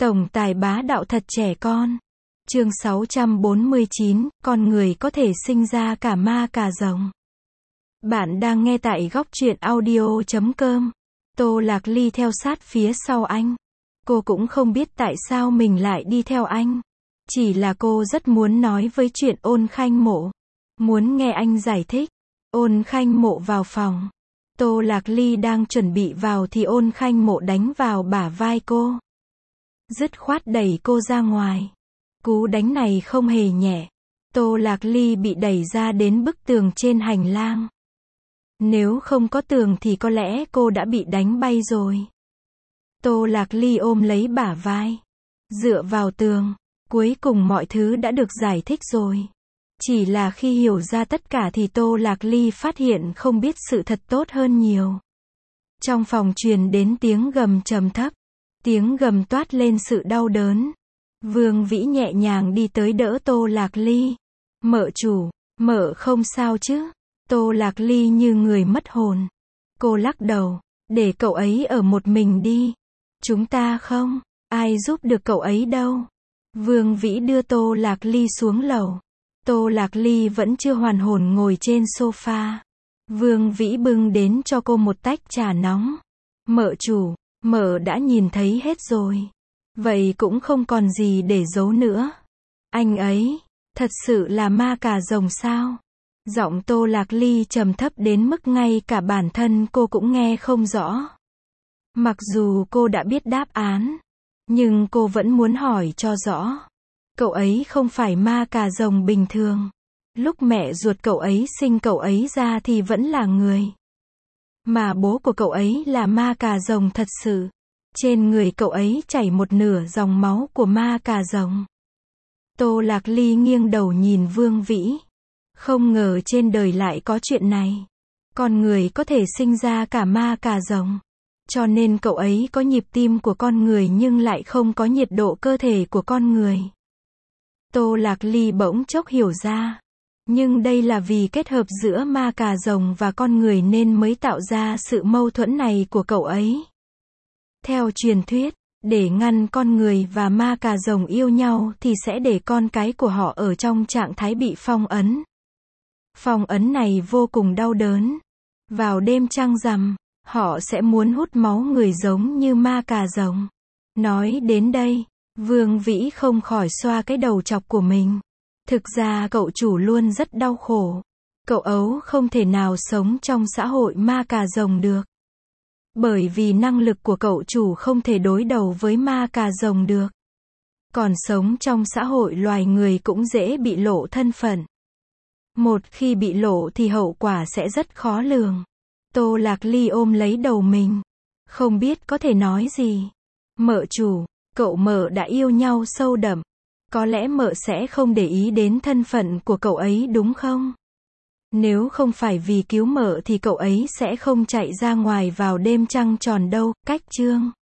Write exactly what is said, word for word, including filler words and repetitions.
Tổng tài bá đạo thật trẻ con. Chương sáu trăm bốn mươi chín, con người có thể sinh ra cả ma cả rồng. Bạn đang nghe tại góc truyện audio chấm com. Tô Lạc Ly theo sát phía sau anh. Cô cũng không biết tại sao mình lại đi theo anh. Chỉ là cô rất muốn nói với chuyện Ôn Khanh Mộ. Muốn nghe anh giải thích. Ôn Khanh Mộ vào phòng. Tô Lạc Ly đang chuẩn bị vào thì Ôn Khanh Mộ đánh vào bả vai cô. Dứt khoát đẩy cô ra ngoài. Cú đánh này không hề nhẹ. Tô Lạc Ly bị đẩy ra đến bức tường trên hành lang. Nếu không có tường thì có lẽ cô đã bị đánh bay rồi. Tô Lạc Ly ôm lấy bả vai. Dựa vào tường. Cuối cùng mọi thứ đã được giải thích rồi. Chỉ là khi hiểu ra tất cả thì Tô Lạc Ly phát hiện không biết sự thật tốt hơn nhiều. Trong phòng truyền đến tiếng gầm trầm thấp. Tiếng gầm toát lên sự đau đớn. Vương Vĩ nhẹ nhàng đi tới đỡ Tô Lạc Ly. Mợ chủ, mợ không sao chứ? Tô Lạc Ly như người mất hồn. Cô lắc đầu, để cậu ấy ở một mình đi. Chúng ta không, ai giúp được cậu ấy đâu. Vương Vĩ đưa Tô Lạc Ly xuống lầu. Tô Lạc Ly vẫn chưa hoàn hồn ngồi trên sofa. Vương Vĩ bưng đến cho cô một tách trà nóng. Mợ chủ, mợ đã nhìn thấy hết rồi. Vậy cũng không còn gì để giấu nữa. Anh ấy, thật sự là ma cà rồng sao? Giọng Tô Lạc Ly trầm thấp đến mức ngay cả bản thân cô cũng nghe không rõ. Mặc dù cô đã biết đáp án, nhưng cô vẫn muốn hỏi cho rõ. Cậu ấy không phải ma cà rồng bình thường. Lúc mẹ ruột cậu ấy sinh cậu ấy ra thì vẫn là người. Mà bố của cậu ấy là ma cà rồng thật sự. Trên người cậu ấy chảy một nửa dòng máu của ma cà rồng. Tô Lạc Ly nghiêng đầu nhìn Vương Vĩ. Không ngờ trên đời lại có chuyện này. Con người có thể sinh ra cả ma cà rồng. Cho nên cậu ấy có nhịp tim của con người nhưng lại không có nhiệt độ cơ thể của con người. Tô Lạc Ly bỗng chốc hiểu ra. Nhưng đây là vì kết hợp giữa ma cà rồng và con người nên mới tạo ra sự mâu thuẫn này của cậu ấy. Theo truyền thuyết, để ngăn con người và ma cà rồng yêu nhau thì sẽ để con cái của họ ở trong trạng thái bị phong ấn. Phong ấn này vô cùng đau đớn. Vào đêm trăng rằm, họ sẽ muốn hút máu người giống như ma cà rồng. Nói đến đây, Vương Vĩ không khỏi xoa cái đầu chọc của mình. Thực ra cậu chủ luôn rất đau khổ. Cậu ấu không thể nào sống trong xã hội ma cà rồng được. Bởi vì năng lực của cậu chủ không thể đối đầu với ma cà rồng được. Còn sống trong xã hội loài người cũng dễ bị lộ thân phận. Một khi bị lộ thì hậu quả sẽ rất khó lường. Tô Lạc Ly ôm lấy đầu mình. Không biết có thể nói gì. Mợ chủ, cậu mợ đã yêu nhau sâu đậm. Có lẽ mợ sẽ không để ý đến thân phận của cậu ấy đúng không? Nếu không phải vì cứu mợ thì cậu ấy sẽ không chạy ra ngoài vào đêm trăng tròn đâu. Cách chương